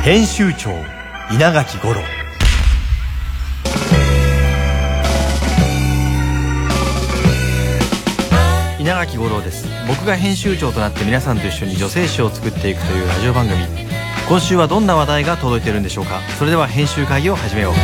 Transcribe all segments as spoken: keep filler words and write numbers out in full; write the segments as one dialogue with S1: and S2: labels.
S1: 編集長稲垣吾郎。稲垣吾郎です。僕が編集長となって皆さんと一緒に女性誌を作っていくというラジオ番組。今週はどんな話題が届いているんでしょうか。それでは編集会議を始めよう。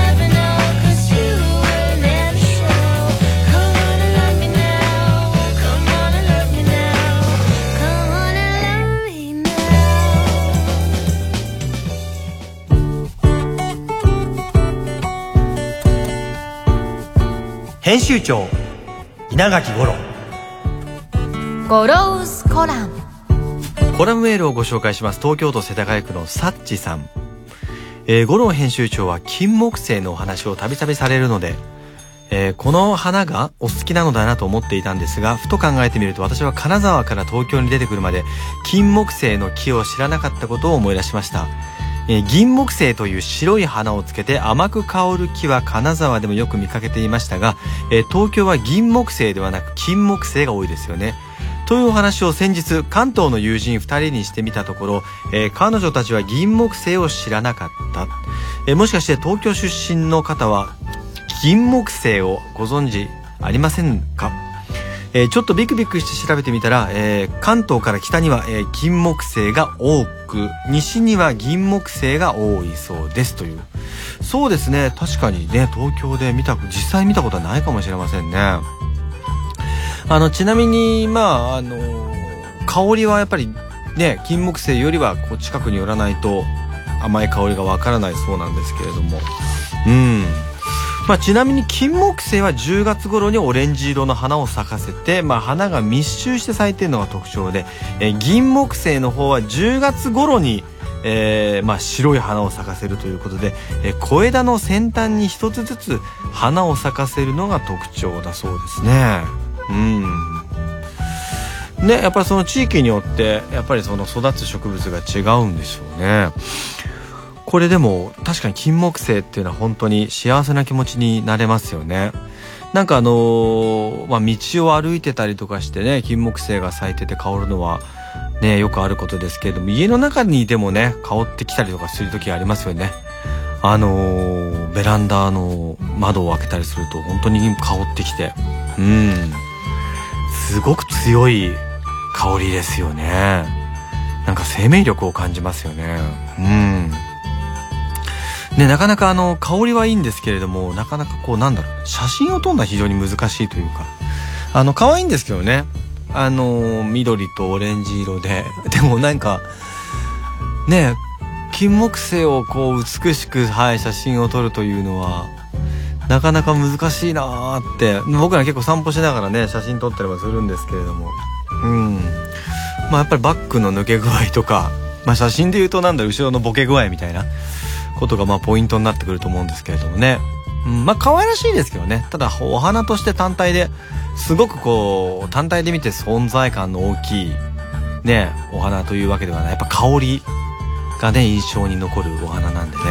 S1: 編集長稲垣吾郎。
S2: ゴローズコラム。
S1: コラムメールをご紹介します。東京都世田谷区のサッチさん。えー、吾郎編集長は金木犀のお話をたびたびされるので、えー、この花がお好きなのだなと思っていたんですが、ふと考えてみると私は金沢から東京に出てくるまで金木犀の木を知らなかったことを思い出しました。えー、銀木犀という白い花をつけて甘く香る木は金沢でもよく見かけていましたが、えー、東京は銀木犀ではなく金木犀が多いですよね。というお話を先日関東の友人ふたりにしてみたところ、えー、彼女たちは銀木犀を知らなかった、えー、もしかして東京出身の方は銀木犀をご存知ありませんか。えー、ちょっとビクビクして調べてみたら、えー、関東から北には、えー、金木犀が多く、西には銀木犀が多いそうですという。そうですね、確かにね、東京で見た実際見たことはないかもしれませんね。あのちなみにまああの香りはやっぱりね、金木犀よりはこう近くに寄らないと甘い香りがわからないそうなんですけれども、うんまあ、ちなみに金木犀はじゅうがつ頃にオレンジ色の花を咲かせて、まあ、花が密集して咲いているのが特徴で、えー、銀木犀の方はじゅうがつ頃に、えーまあ、白い花を咲かせるということで、えー、小枝の先端に一つずつ花を咲かせるのが特徴だそうですね。うんね、やっぱりその地域によってやっぱりその育つ植物が違うんでしょうね。これでも確かに金木犀っていうのは本当に幸せな気持ちになれますよね。なんかあのー、まあ道を歩いてたりとかしてね、金木犀が咲いてて香るのはねよくあることですけれども、家の中にいてもね香ってきたりとかする時ありますよね。あのー、ベランダの窓を開けたりすると本当に香ってきて、うんすごく強い香りですよね。なんか生命力を感じますよね。うんね、なかなかあの香りはいいんですけれども、なかなかこうなんだろう、写真を撮るのは非常に難しいというか、あの可愛いんですけどね、あの緑とオレンジ色で、でもなんかね金木犀をこう美しく、はい、写真を撮るというのはなかなか難しいなーって。僕ら結構散歩しながらね写真撮ったりはするんですけれども、うんまあやっぱりバッグの抜け具合とか、まあ写真で言うとなんだろう、後ろのボケ具合みたいなことがまあポイントになってくると思うんですけれどもね、うん、まあ可愛らしいですけどね。ただお花として単体ですごくこう単体で見て存在感の大きいねお花というわけではない。やっぱ香りがね印象に残るお花なんでね、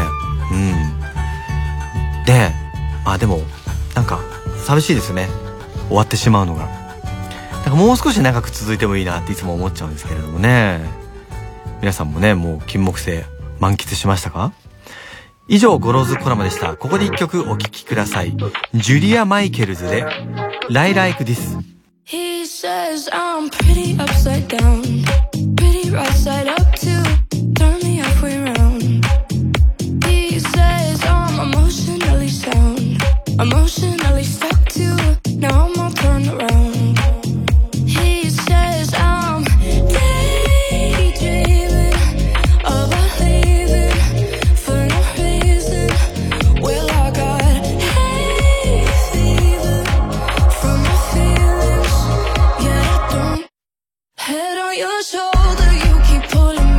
S1: うんであでもなんか寂しいですよね、終わってしまうのが。なんかもう少し長く続いてもいいなっていつも思っちゃうんですけれどもね。皆さんもねもう金木犀満喫しましたか。以上ゴローズコラムでした。ここで一曲お聴きください。ジュリア・マイケルズで Lie Like This。
S3: He says I'm pretty upside down, pretty right side up too, turn me halfway around. He says I'm emotionally sound, emotionally stuck too, now I'm all turned around. He says I'm daydreaming about leaving for no reason. Well, I got hay fever from my feelings, yeah I don't. Head on your shoulder, you keep pulling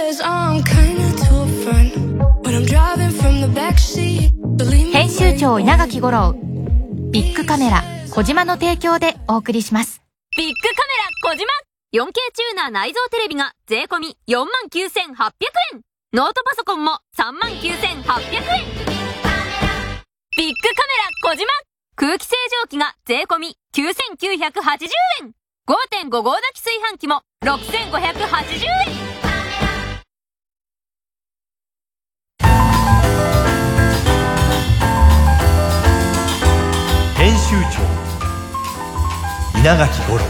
S3: says I'm kinda too upfront, but I'm driving from the backseat.
S2: 編集長稲垣吾郎、ビッグカメラ小島の提供でお送りします。
S4: ビッグカメラ小島 よんケー チューナー内蔵テレビが税込み よんまんきゅうせんはっぴゃくえん、ノートパソコンも さんまんきゅうせんはっぴゃくえん。ビッグカメラ小島空気清浄機が税込みきゅうせんきゅうひゃくはちじゅうえん、 ごてんご 合炊き炊飯器もろくせんごひゃくはちじゅうえん。
S1: 編集長稲垣吾郎。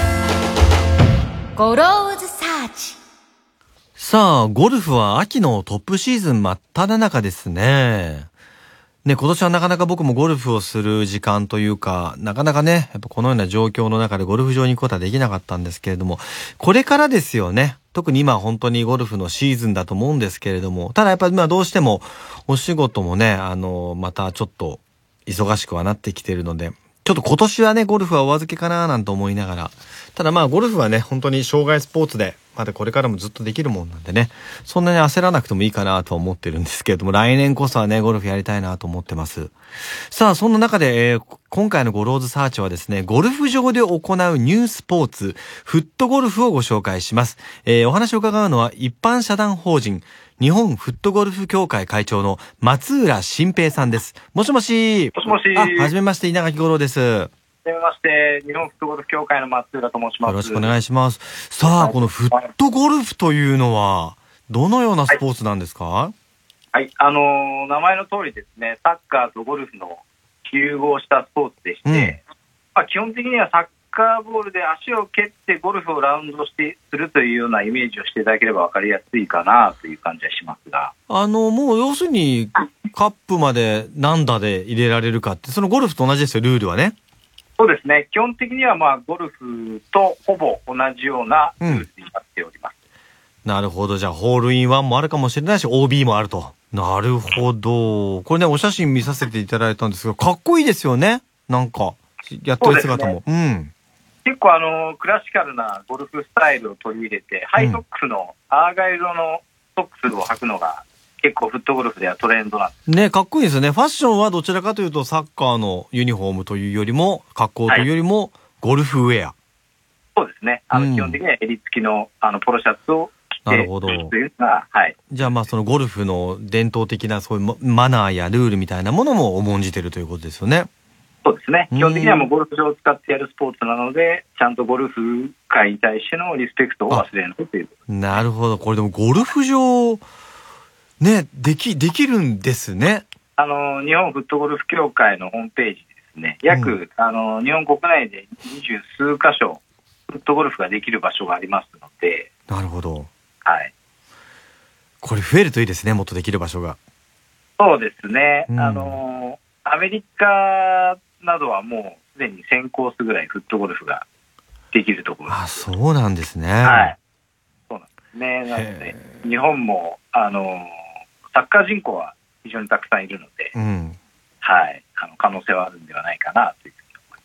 S2: ゴローズサーチ。
S1: さあ、ゴルフは秋のトップシーズン真っ只中ですね。ね、今年はなかなか僕もゴルフをする時間というか、なかなかね、やっぱこのような状況の中でゴルフ場に行くことはできなかったんですけれども、これからですよね。特に今本当にゴルフのシーズンだと思うんですけれども、ただやっぱりまあどうしてもお仕事もね、あの、またちょっと忙しくはなってきてるので、ちょっと今年はね、ゴルフはお預けかななんて思いながら。ただまあゴルフはね、本当に生涯スポーツで、まだこれからもずっとできるもんなんでね、そんなに焦らなくてもいいかなと思ってるんですけれども、来年こそはね、ゴルフやりたいなと思ってます。さあ、そんな中で、えー、今回のゴローズサーチはですね、ゴルフ場で行うニュースポーツ、フットゴルフをご紹介します。えー、お話を伺うのは一般社団法人、日本フットゴルフ協会会長の松浦新平さんです。もしもし。
S5: もしもし。
S1: あ、はじめまして、稲垣吾郎です。
S5: はじめまして、日本フットゴルフ協会の松浦と申します。
S1: よろしくお願いします。さあ、このフットゴルフというのは、どのようなスポーツなんですか？
S5: はい、はい、あのー、名前の通りですね、サッカーとゴルフの融合したスポーツでして、うん、まあ、基本的にはサッカーボールで足を蹴ってゴルフをラウンドしてするというようなイメージをしていただければ分かりやすいかなという感じはしますが、あ
S1: のもう要するにカップまで何打で入れられるかって、そのゴルフと同じですよ、ルールはね。
S5: そうですね、基本的にはまあゴルフとほぼ同じようなルールになっております、
S1: うん、なるほど。じゃあホールインワンもあるかもしれないし オービー もあると。なるほど。これね、お写真見させていただいたんですが、かっこいいですよね。なんかやってる姿も、う、ね、うん、
S5: 結構あのクラシカルなゴルフスタイルを取り入れて、ハイソックスのアーガイルのソックスを履くのが結構フットゴルフではトレンドなんです
S1: ね。かっこいいですよね。ファッションはどちらかというとサッカーのユニフォームというよりも、格好というよりもゴルフウェア、はい、
S5: そうですね。あの、うん、基本的には襟付きのあのポロシャツを着て、なるほど、というのが、はい。
S1: じゃあまあそのゴルフの伝統的なそういうマナーやルールみたいなものも重んじてるということですよね。
S5: そうですね。基本的にはもうゴルフ場を使ってやるスポーツなので、ちゃんとゴルフ界に対してのリスペクトを忘れないということ。
S1: なるほど。これでもゴルフ場ね、でき、できるんですね。
S5: あの、日本フットゴルフ協会のホームページですね、約、うん、あの、日本国内で二十数箇所、フットゴルフができる場所がありますので。
S1: なるほど。
S5: はい。
S1: これ増えるといいですね、もっとできる場所が。
S5: そうですね。うん、あの、アメリカなどはもうすでにせんコースぐらいフットゴルフができるところです。
S1: あ、そうなんですね。
S5: はい。そうなんですね。なので、日本も、あの、サッカー人口は非常にたくさんいるので、うん、はい、あの可能性はあるんではないかなというふうに思います。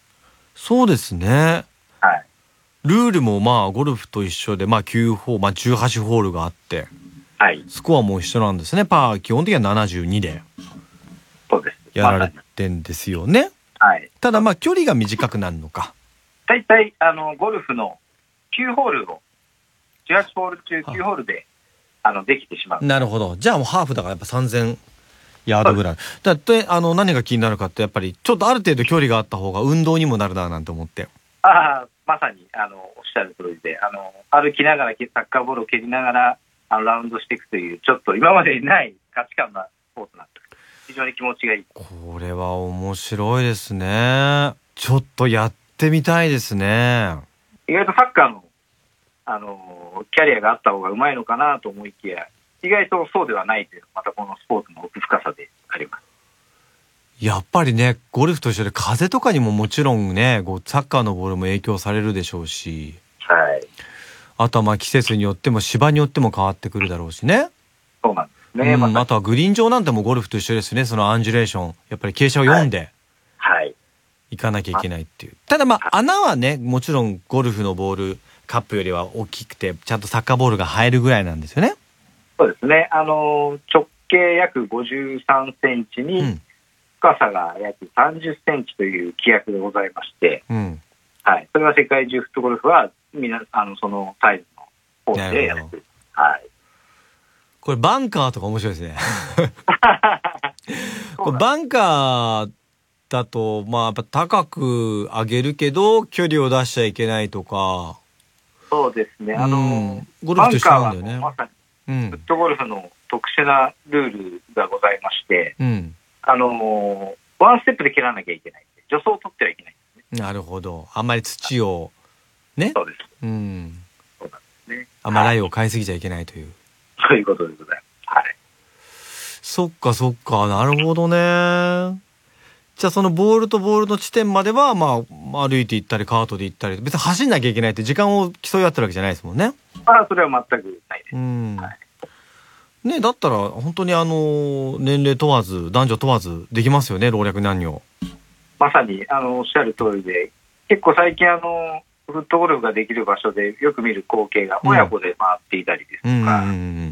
S1: そうですね。
S5: はい。
S1: ルールもまあゴルフと一緒で、まあきゅうホール、まあじゅうはちホールがあって、
S5: はい。
S1: スコアも一緒なんですね。パー基本的にはななじゅうにで、
S5: そうです。
S1: やられてんですよね。
S5: はい。
S1: ただまあ距離が短くなるのか。
S5: だいたいあのゴルフのきゅうホールをじゅうはちホール中きゅうホールであのできてしまう。
S1: なるほど。じゃあもうハーフだからやっぱさんぜんヤードぐらい。だってあの何が気になるかって、やっぱりちょっとある程度距離があった方が運動にもなるななんて思って。
S5: ああ、まさにあのおっしゃる通りで、あの歩きながらサッカーボールを蹴りながらあのラウンドしていくという、ちょっと今までにない価値観のスポーツなんです。非常に気持ちがいい。
S1: これは面白いですね。ちょっとやってみたいですね。
S5: 意外とサッカーのあのキャリアがあった方がうまいのかなと思いきや、意外とそうではないというのがまたこのスポーツの奥深さであります。
S1: やっぱりね、ゴルフと一緒で風とかにももちろんね、サッカーのボールも影響されるでしょうし、
S5: はい。
S1: あとはまあ季節によっても芝によっても変わってくるだろうしね。
S5: そうなんですね。
S1: うん、あとはグリーン上なんてもゴルフと一緒ですね。そのアンジュレーション、やっぱり傾斜を読んで、
S5: はい。
S1: 行かなきゃいけないっていう。ただまあ穴はね、もちろんゴルフのボールカップよりは大きくて、ちゃんとサッカーボールが入るぐらいなんですよね。
S5: そうですね。あの、直径約ごじゅうさんセンチに、
S1: うん
S5: 深さが約さんじゅっセンチという規約でございまして、
S1: うん
S5: はい、それは世界中フットゴルフはみなあのそのサイズのコースでやってる。はい。
S1: これバンカーとか面白いですね。これバンカーだと、まあやっぱ高く上げるけど距離を出しちゃいけないとか。
S5: そうですね。あの、
S1: うん、ゴルフと一緒なんだよね。
S5: バンカーはまさ
S1: う
S5: にフッ
S1: ん。
S5: トゴルフの特殊なルールがございまして、
S1: うん。
S5: あのワンステップで蹴らなきゃいけない。助走を取ってはいけないんですね。
S1: なるほど。あんまり土をね。
S5: そうです。
S1: うん。
S5: そうなんですね。
S1: あんまりライを変えすぎちゃいけないという。
S5: そういうことでございます。はい。
S1: そっかそっか、なるほどね。じゃあそのボールとボールの地点までは、まあ、歩いて行ったりカートで行ったり、別に走んなきゃいけないって時間を競い合ってるわけじゃないですもんね。
S5: ああ、それは全くないです。
S1: うん。
S5: はい
S1: ね、だったら本当にあの年齢問わず男女問わずできますよね、老若男女。
S5: まさにあのおっしゃる通りで、結構最近あのフットゴルフができる場所でよく見る光景が親子で回っていたりですとか、
S1: うんうんうんうん、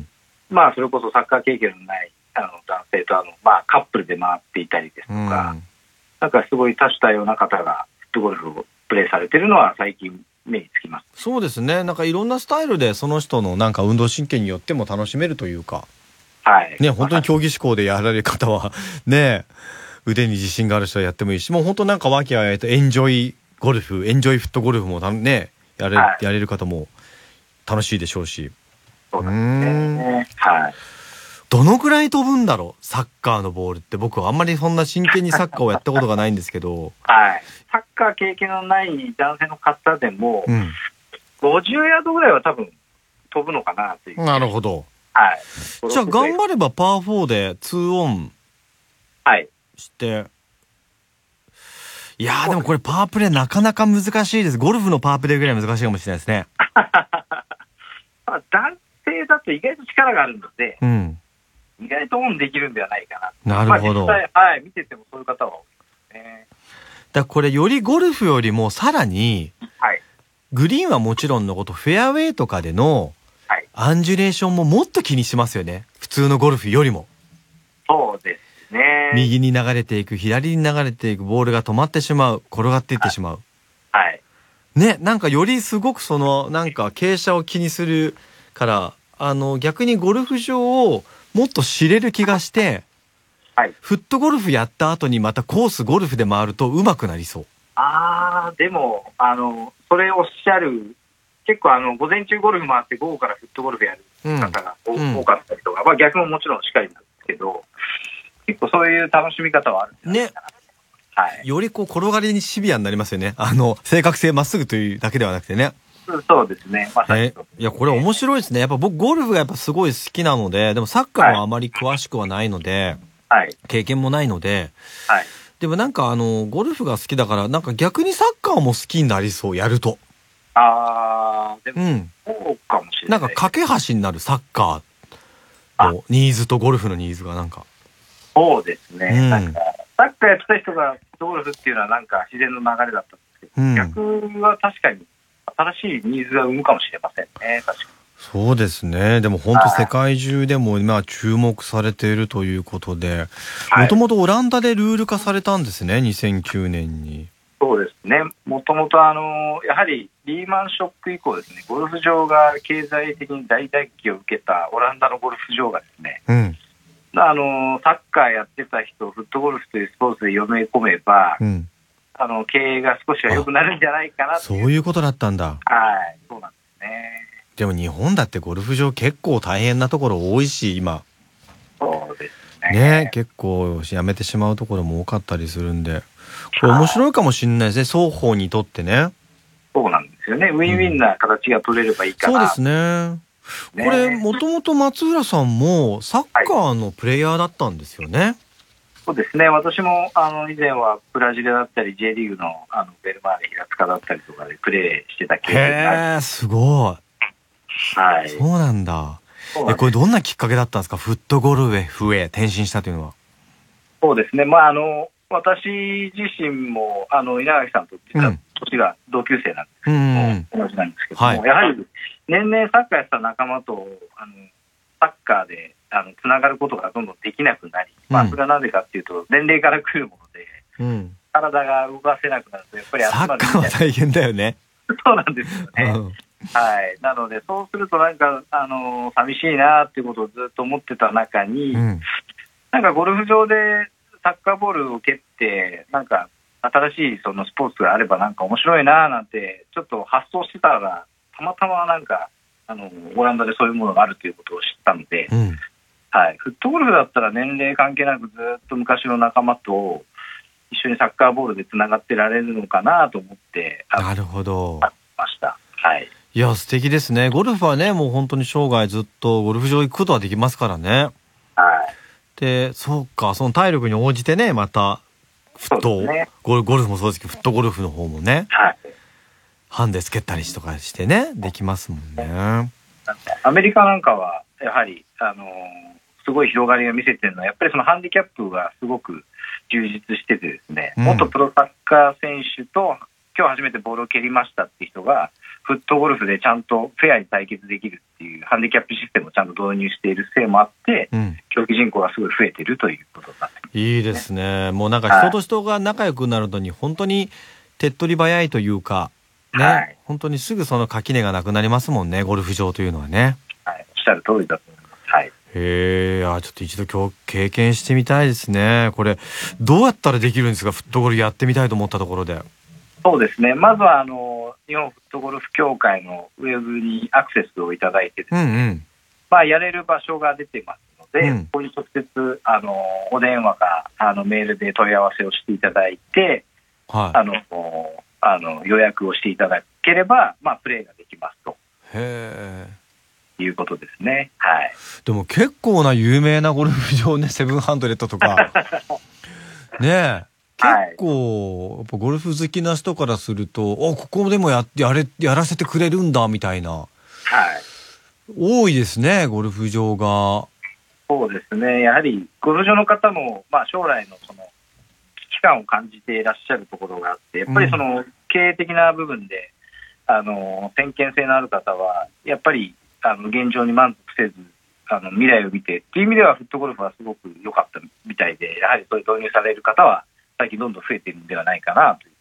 S5: まあそれこそサッカー経験のないあの男性とあの、まあ、カップルで回っていたりですとか、うん、なんかすごい多種多様な方がフットゴルフをプレーされているのは最近目につきます。
S1: そうですね。なんかいろんなスタイルでその人のなんか運動神経によっても楽しめるというか、
S5: はい
S1: ね、本当に競技志向でやられる方はね、腕に自信がある人はやってもいいし、もう本当なんか和気あいあいとエンジョイゴルフ、エンジョイフットゴルフもね、やれ、はい、やれる方も楽しいでしょうし。
S5: そうなんですね。はい。
S1: どのくらい飛ぶんだろう、サッカーのボールって。僕はあんまりそんな真剣にサッカーをやったことがないんですけど。
S5: はい。サッカー経験のない男性の方でも、うん、ごじゅうヤードぐらいは多分飛ぶのかなという。
S1: なるほど。
S5: はい。
S1: じゃあ頑張ればパーフォーでツーオンして、はい、いやーでもこれパープレーなかなか難しいです。ゴルフのパープレーぐらい難しいかもしれないですね。
S5: まあ、男性だと意外と力があるので、
S1: うん、
S5: 意外とオンできるんではないか
S1: な。なるほど。
S5: まあ、実際、はい、見ててもそういう方は多いですね。
S1: だからこれよりゴルフよりもさらに、
S5: はい、
S1: グリーンはもちろんのことフェアウェイとかでのアンジュレーションももっと気にしますよね。普通のゴルフよりも。
S5: そうですね。
S1: 右に流れていく、左に流れていく、ボールが止まってしまう、転がっていってしまう。
S5: はい。
S1: ね、なんかよりすごくその、なんか傾斜を気にするから、あの、逆にゴルフ場をもっと知れる気がして、
S5: はい。
S1: フットゴルフやった後にまたコースゴルフで回ると上手くなりそう。
S5: あー、でも、あの、それおっしゃる、結構あの午前中ゴルフ回って午後からフットゴルフやる方が、うん、多かったりとか、まあ、逆ももちろんしっかりなんですけど、結構そういう楽しみ方はあるんじゃないかな。ね、はい、
S1: よりこう転がりにシビアになりますよね。あの正確性まっすぐというだけではなくてね。
S5: そうですね。まさに、
S1: ね、いやこれ面白いですね。やっぱ僕ゴルフがやっぱすごい好きなので、でもサッカーはあまり詳しくはないので、はい、経験もないので、はい、でもなんかあのゴルフが好きだからなんか逆にサッカーも好きになりそう、やると。
S5: あー、でも、うん、そうかもしれない。
S1: なんか架け橋になる、サッカーのニーズとゴルフのニーズがなんか。
S5: そうですね。うん、なんかサッカーやってた人がゴルフっていうのはなんか自然の流れだったんですけど、うん、逆は確かに新しいニーズが生むかもしれませんね。確かに。
S1: そうですね。でも本当世界中でも今注目されているということで、もともとオランダでルール化されたんですね、にせんきゅうねんに。
S5: そうですね。もともとあのやはりリーマンショック以降ですね、ゴルフ場が経済的に大打撃を受けたオランダのゴルフ場がですね、うん、あのサッカーやってた人、フットゴルフというスポーツで読め込めば、うん、あの経営が少しは良くなるんじゃないかなという。
S1: そういうことだったんだ。
S5: はい、そうなんですね。
S1: でも日本だってゴルフ場結構大変なところ多いし、今。
S5: そうですね。
S1: ね、結構やめてしまうところも多かったりするんで、これ面白いかもしれないですね、双方にとってね。
S5: そうなんですよね。ウィンウィンな形が取れればいいかな、
S1: うん、そうですね。これもともと松浦さんもサッカーのプレイヤーだったんですよね。はい、
S5: そうですね。私もあの以前はブラジルだったり J リーグのあのベルマーレ平塚だったりとかでプレーしてた経験がある。
S1: へー、すごい。はい。そうなんだ。え、これどんなきっかけだったんですか、フットゴルフへ転身したというのは。
S5: そうですね。まああの私自身もあの稲垣さんと実は年が同級生なんですけども、うん、同じなんですけども、はい、やはり年々サッカーやってた仲間とあのサッカーであのつながることがどんどんできなくなり、まあ、それはなぜかっていうと年齢から来るもので、
S1: うん、
S5: 体が動かせなくなるとやっぱり集まる
S1: サッカーは大変だよね。
S5: そうなんですよね、
S1: うん
S5: はい、なのでそうするとなんか、あのー、寂しいなっていうことをずっと思ってた中に、うん、なんかゴルフ場でサッカーボールを蹴ってなんか新しいそのスポーツがあればなんか面白いななんてちょっと発想してたらたまたまなんかあのオランダでそういうものがあるということを知ったので、うんはい、フットゴルフだったら年齢関係なくずっと昔の仲間と一緒にサッカーボールでつながってられるのかなと思って
S1: なるほど
S5: ました。はい
S1: いや素敵ですね。ゴルフはねもう本当に生涯ずっとゴルフ場行くことはできますからね。
S5: はい
S1: でそうかその体力に応じてねまたフット、ね、ゴルゴルフもそうですけどフットゴルフの方もね、はい、ハンデつけたりとかしてねできますもんね。
S5: なんかアメリカなんかはやはりあのー、すごい広がりを見せてるのはやっぱりそのハンディキャップがすごく充実しててですね、うん、元プロサッカー選手と今日初めてボールを蹴りましたっていう人がフットゴルフでちゃんとフェアに対決できるっていうハンディキャップシステムをちゃんと導入しているせいもあって、うん、競技人口がすごい増えているということになってます、ね、
S1: いいですね。もうなんか人と人が仲良くなるのに本当に手っ取り早いというかね、はい、本当にすぐその垣根がなくなりますもんねゴルフ場というのはね。
S5: はい、おっしゃる通りだと思います。はい、
S1: へーあちょっと一度今日経験してみたいですね。これどうやったらできるんですかフットゴルフやってみたいと思ったところで。
S5: そうですねまずはあの日本フットゴルフ協会のウェブにアクセスをいただいてですね、うんうんまあ、やれる場所が出てますので、うん、ここに直接あのお電話かあのメールで問い合わせをしていただいて、はい、あのあの予約をしていただければ、まあ、プレーができますと
S1: へ
S5: ーいうことですね、はい、
S1: でも結構な有名なゴルフ場ねセブンハンドレットとかねえ結構やっぱゴルフ好きな人からするとおここでも や, や, れやらせてくれるんだみたいな、はい、多いですねゴルフ場が。
S5: そうですねやはりゴルフ場の方も、まあ、将来のその危機感を感じていらっしゃるところがあってやっぱりその経営的な部分で、うん、あの先見性のある方はやっぱりあの現状に満足せずあの未来を見てっていう意味ではフットゴルフはすごく良かったみたいでやはりそういう導入される方は最近どんどん増えているのではないかなという。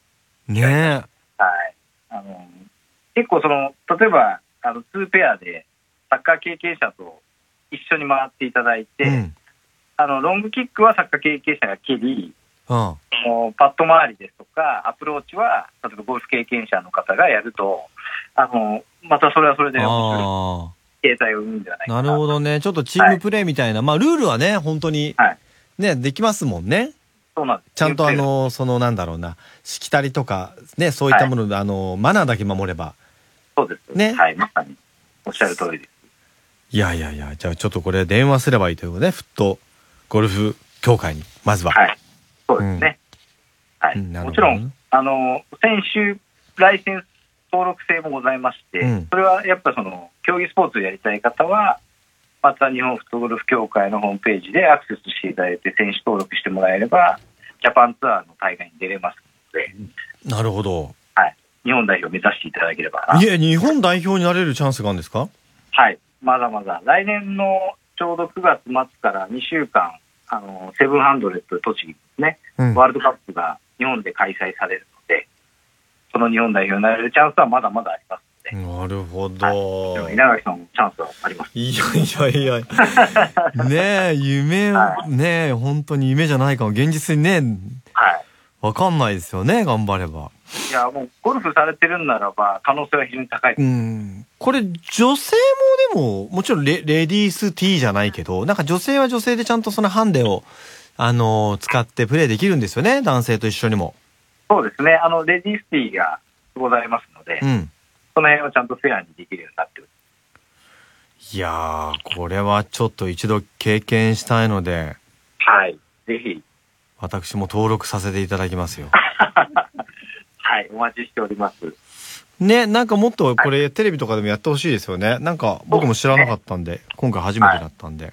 S1: ねえ。はい。
S5: あの結構その例えばあのツーペアでサッカー経験者と一緒に回っていただいて、うん、あのロングキックはサッカー経験者が蹴り、うん、パット周りですとかアプローチは例えばゴルフ経験者の方がやるとあのまたそれはそれで面白い形態を生むんではないかな。
S1: なるほどね。ちょっとチームプレーみたいな、はい、まあルールはね本当に、はい、ねできますもんね。
S5: そうなんです。
S1: ちゃんとあのそのなんだろうなしきたりとかねそういったもの、はい、あのマナーだけ守れば
S5: そうですね。はいまさにおっしゃる通りです。
S1: いやいやいやじゃあちょっとこれ電話すればいいということねフットゴルフ協会にまずは。
S5: はいそうですね。うん、はい、うん、もちろんあの選手ライセンス登録制もございまして、うん、それはやっぱその競技スポーツをやりたい方はまた日本フットゴルフ協会のホームページでアクセスしていただいて選手登録してもらえればジャパンツアーの大会に出れますので。
S1: なるほど、
S5: はい、日本代表を目指していただければな。
S1: いや日本代表になれるチャンスがあるんですか。
S5: はいまだまだ来年のちょうどくがつ末からにしゅうかんあのセブンハンドレット栃木ですね、うん、ワールドカップが日本で開催されるのでその日本代表になれるチャンスはまだまだあります。
S1: なるほど、
S5: はい、稲垣さんもチャンスはあります。
S1: いやいやいやねえ夢、はい、ねえ本当に夢じゃないかも現実にね、はい、わかんないですよね頑張れば。
S5: いやもうゴルフされてるんならば可能性は非常に高いです。
S1: うんこれ女性もでももちろん レ, レディース T じゃないけどなんか女性は女性でちゃんとそのハンデをあのー、使ってプレーできるんですよね男性と一緒にも。
S5: そうですねあのレディース T がございますので、うんその辺をちゃんとフェアにできるようになってる。
S1: いやーこれはちょっと一度経験したいので
S5: はいぜひ
S1: 私も登録させていただきますよ
S5: はいお待ちしております
S1: ね。なんかもっとこれ、はい、テレビとかでもやってほしいですよね。なんか僕も知らなかったんで、ね、今回初めてだったんで、はい、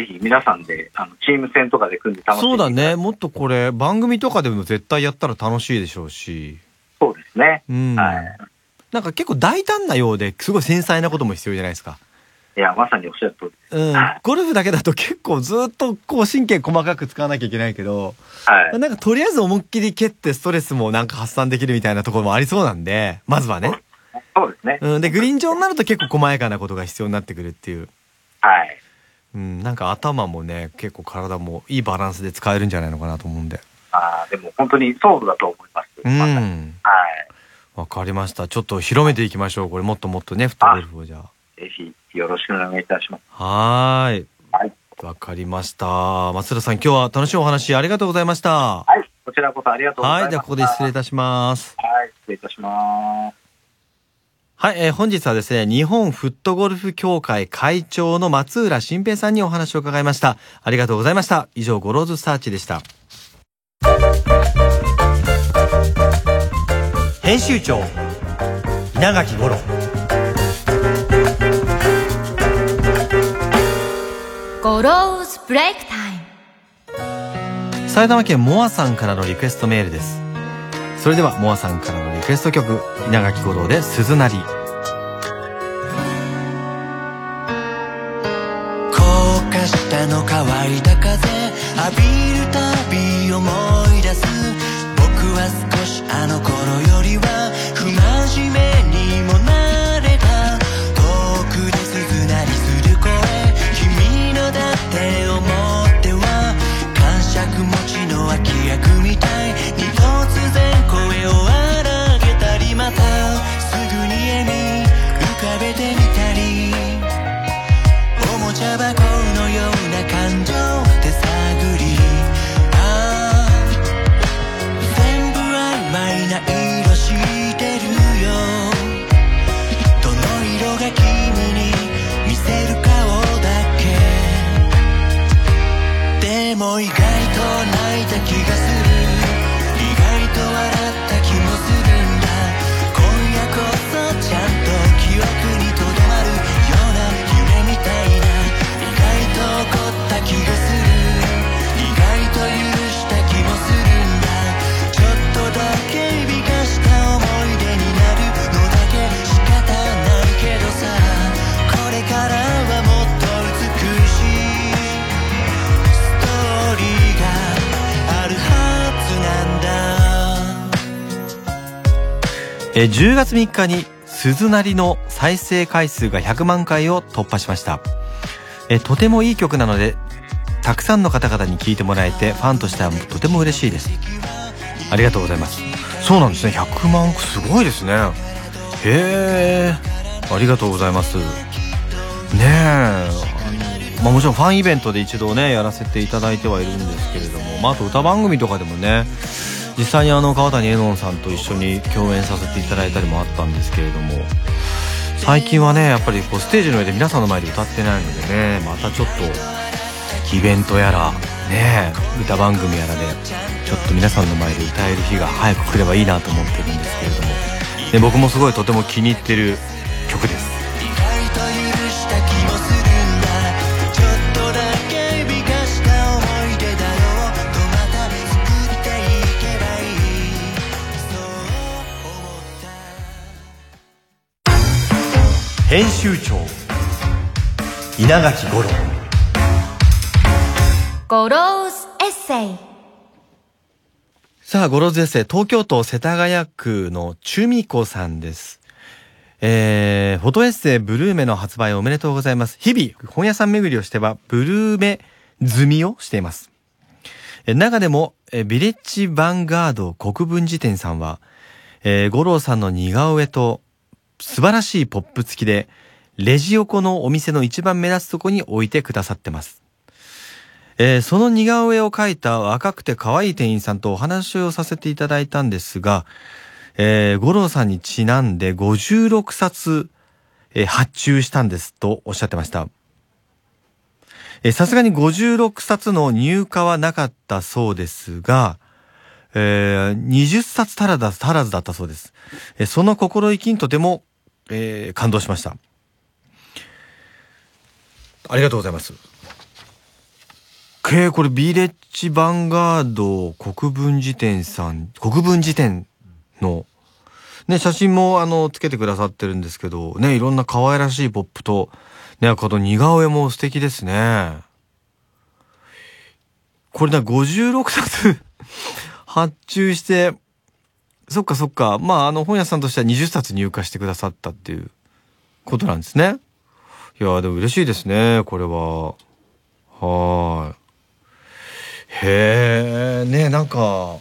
S5: ぜひ皆さんであのチーム戦とかで組んで楽しんで。
S1: そうだねもっとこれ番組とかでも絶対やったら楽しいでしょうし。
S5: そうですね
S1: うん、はいなんか結構大胆なようですごい繊細なことも必要じゃないですか。
S5: いや、まさにおっしゃる通りです。
S1: うん
S5: はい。
S1: ゴルフだけだと結構ずっとこう神経細かく使わなきゃいけないけど、
S5: はい。
S1: なんかとりあえず思いっきり蹴ってストレスもなんか発散できるみたいなところもありそうなんで、まずはね。
S5: そうですね。
S1: うん。で、グリーン上になると結構細やかなことが必要になってくるっていう。
S5: はい。
S1: うん。なんか頭もね、結構体もいいバランスで使えるんじゃないのかなと思うんで。
S5: ああ、でも本当にそうだと思います。
S1: う
S5: まさに
S1: ん。
S5: はい。
S1: わかりました。ちょっと広めていきましょう。これもっともっとね、フットゴルフをじゃあ。
S5: ぜひよろしくお願いいたします。
S1: はーい。
S5: はい。
S1: わかりました。松浦さん、今日は楽しいお話ありがとうございました。
S5: はい。こちらこそありがとうございます。
S1: はい。では、ここで失礼いたします。
S5: はい。失礼いたします。
S1: はい、えー本日はですね、日本フットゴルフ協会会長の松浦新平さんにお話を伺いました。ありがとうございました。以上、ゴローズサーチでした。編集長稲垣吾郎。
S2: ゴローズブレイクタイム。
S1: 埼玉県モアさんからのリクエストメールです。それではモアさんからのリクエスト曲、稲垣吾郎で鈴なり。
S6: 高架下の乾いた風浴びるたび思い出す。僕は少しあの頃よりは不真面目にもなれた。遠くで鈴なりする声、君のだって思っては感触持ちの脇役みたいに突然声を荒げたり、またすぐに絵に浮かべてみたり、おもちゃ箱のような感情で探り、ああ全部曖昧な色してるよ。どの色が君に見せる顔だけ。でも意外と泣いた気がする、意外と笑った気もするんだ。今夜こそちゃんと記憶にとどまるような夢みたいな。意外と怒った気がする、意外と許した気もするんだ。ちょっとだけ美化した思い出になるのだけ仕方ないけどさ、これからはもっと美しいストーリーがあるはずなんだ。
S1: えーじゅうがつみっかに鈴なりの再生回数がひゃくまんかいを突破しました。えーとてもいい曲なので、たくさんの方々に聴いてもらえて、ファンとしてはとても嬉しいです。ありがとうございます。そうなんですね。ひゃくまん、すごいですね。へー、ありがとうございます。ねえ、あのまあもちろんファンイベントで一度ね、やらせていただいてはいるんですけれども、まああと歌番組とかでもね、実際にあの川谷絵音さんと一緒に共演させていただいたりもあったんですけれども、最近はね、やっぱりこうステージの上で皆さんの前で歌ってないのでね、またちょっとイベントやらね、歌番組やらでちょっと皆さんの前で歌える日が早く来ればいいなと思ってるんですけれども、で僕もすごいとても気に入ってる曲です。
S6: 意外と許した気もするんだ。ちょっとだけ美化した思い出だろうとまた作っていけばいい、そう思った。
S1: 編集長稲垣吾郎。
S2: ゴローズエッセイ。
S1: さあ、ゴローズエッセイ、東京都世田谷区のチュミコさんです。えー、フォトエッセイブルーメの発売おめでとうございます。日々、本屋さん巡りをしては、ブルーメ済みをしています。え中でも、えビレッジヴァンガード国分寺店さんは、えー、五郎さんの似顔絵と素晴らしいポップ付きで、レジ横のお店の一番目立つとこに置いてくださってます。えー、その似顔絵を描いた若くて可愛い店員さんとお話をさせていただいたんですが、えー、五郎さんにちなんでごじゅうろくさつ、えー、発注したんですとおっしゃってました。さすがにごじゅうろくさつの入荷はなかったそうですが、えー、にじゅっさつ足らず足らずだったそうです。えー、その心意気にとても、えー、感動しました。ありがとうございます。えー、これビレッジヴァンガード国分寺店さん、国分寺店のね、写真もあの、つけてくださってるんですけど、ね、いろんな可愛らしいポップと、ね、この似顔絵も素敵ですね。これだ、ごじゅうろくさつ発注して、そっかそっか、まあ、あの、本屋さんとしてはにじゅっさつ入荷してくださったっていうことなんですね。いやー、でも嬉しいですね、これは。はーい。へー、ね、なんか、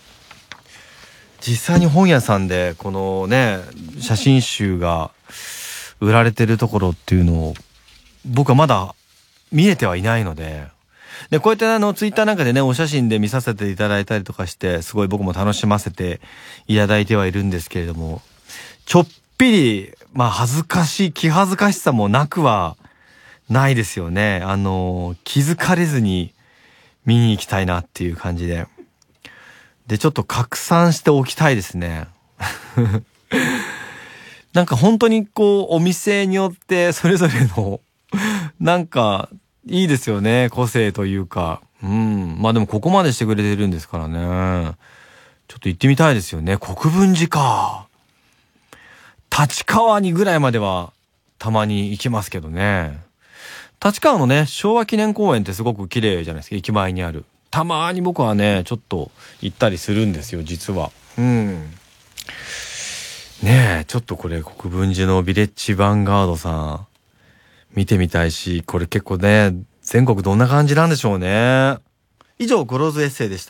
S1: 実際に本屋さんでこのね写真集が売られてるところっていうのを僕はまだ見れてはいないので、でこうやってあのツイッターなんかでねお写真で見させていただいたりとかしてすごい僕も楽しませていただいてはいるんですけれども、ちょっぴりまあ恥ずかしい気恥ずかしさもなくはないですよね。あの気づかれずに見に行きたいなっていう感じで。で、ちょっと拡散しておきたいですね。なんか本当にこう、お店によってそれぞれの、なんか、いいですよね。個性というか。うん。まあでもここまでしてくれてるんですからね。ちょっと行ってみたいですよね。国分寺か。立川にぐらいまでは、たまに行きますけどね。立川のね、昭和記念公園ってすごく綺麗じゃないですか。駅前にある。たまーに僕はねちょっと行ったりするんですよ実は。うんねえちょっとこれ国分寺のビレッジヴァンガードさん見てみたいし、これ結構ね全国どんな感じなんでしょうね。以上ゴローズエッセイでした。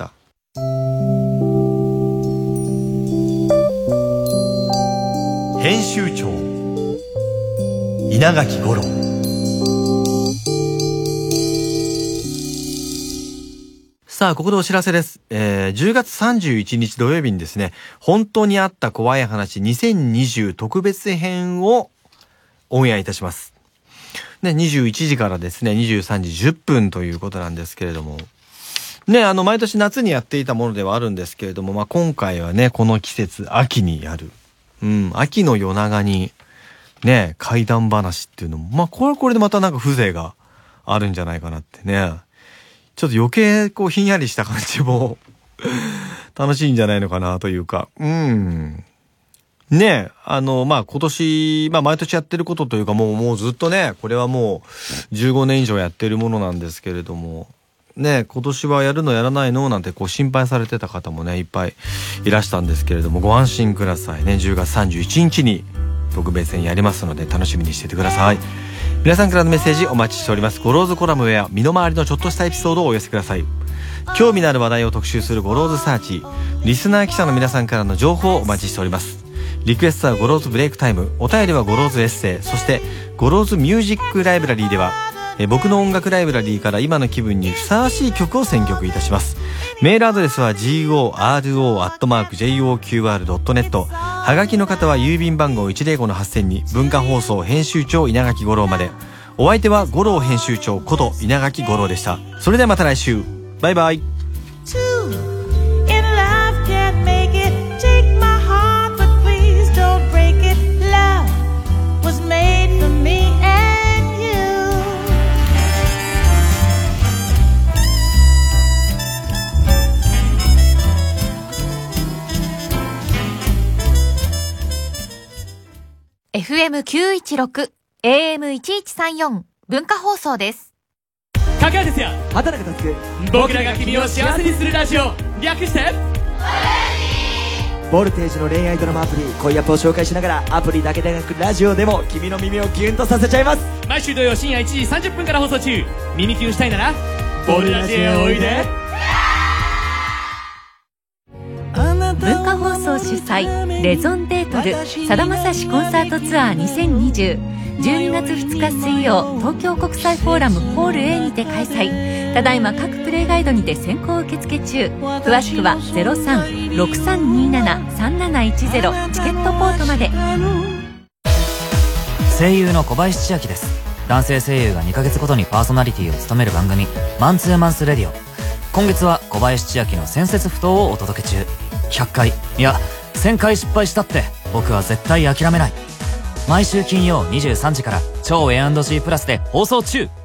S1: 編集長稲垣吾郎。さあ、ここでお知らせです。えー、じゅうがつさんじゅういちにち土曜日にですね、本当にあった怖い話にせんにじゅう特別編をオンエアいたします。ね、にじゅういちじからですね、にじゅうさんじじゅっぷんということなんですけれども。ね、あの、毎年夏にやっていたものではあるんですけれども、まあ、今回はね、この季節、秋にやる。うん、秋の夜長に、ね、怪談話っていうのも、まあ、これはこれでまたなんか風情があるんじゃないかなってね。ちょっと余計こうひんやりした感じも楽しいんじゃないのかなというか。うん。ねえ、あの、まあ、今年、まあ、毎年やってることというか、もう、もうずっとね、これはもうじゅうごねん以上やってるものなんですけれども、ねえ、今年はやるのやらないのなんてこう心配されてた方もね、いっぱいいらしたんですけれども、ご安心くださいね。じゅうがつさんじゅういちにちに特別編やりますので、楽しみにしててください。皆さんからのメッセージお待ちしております。ゴローズコラムや身の回りのちょっとしたエピソードをお寄せください。興味のある話題を特集するゴローズサーチ。リスナー記者の皆さんからの情報をお待ちしております。リクエストはゴローズブレイクタイム、お便りはゴローズエッセイ、そしてゴローズミュージックライブラリーではえ僕の音楽ライブラリーから今の気分にふさわしい曲を選曲いたします。メールアドレスは ゴロアットマークジェイオーキューアールドットネット、 はがきの方は郵便番号 いちまるごのはっせんに文化放送編集長稲垣吾郎まで。お相手は五郎編集長こと稲垣吾郎でした。それではまた来週、バイバイ。
S2: エフエムきゅういちろく エーエムいちいちさんよん 文化放送です。
S7: 掛川ですよ。
S8: 畑中佑。
S7: 僕らが君を幸せにするラジオ、略して
S8: ボルテージの恋愛ドラマアプリ恋アップを紹介しながら、アプリだけでなくラジオでも君の耳をキュンとさせちゃいます。
S7: 毎週土曜深夜いちじさんじゅっぷんから放送中。耳キュンしたいならボルラジへおいで。
S9: 文化放送主催レゾンデートルさだまさしコンサートツアーにせんにじゅう、じゅうにがつふつか水曜、東京国際フォーラムホール A にて開催。ただいま各プレイガイドにて先行受付中。詳しくは ゼロさん ろくさんになな さんなないちゼロ チケットポートまで。
S10: 声優の小林千秋です。男性声優がにかげつごとにパーソナリティを務める番組マンツーマンスレディオ。今月は小林千秋の仙節不当をお届け中。ひゃっかい、いやせんかい失敗したって僕は絶対諦めない。毎週金曜にじゅうさんじから超 エーアンドジー プラスで放送中。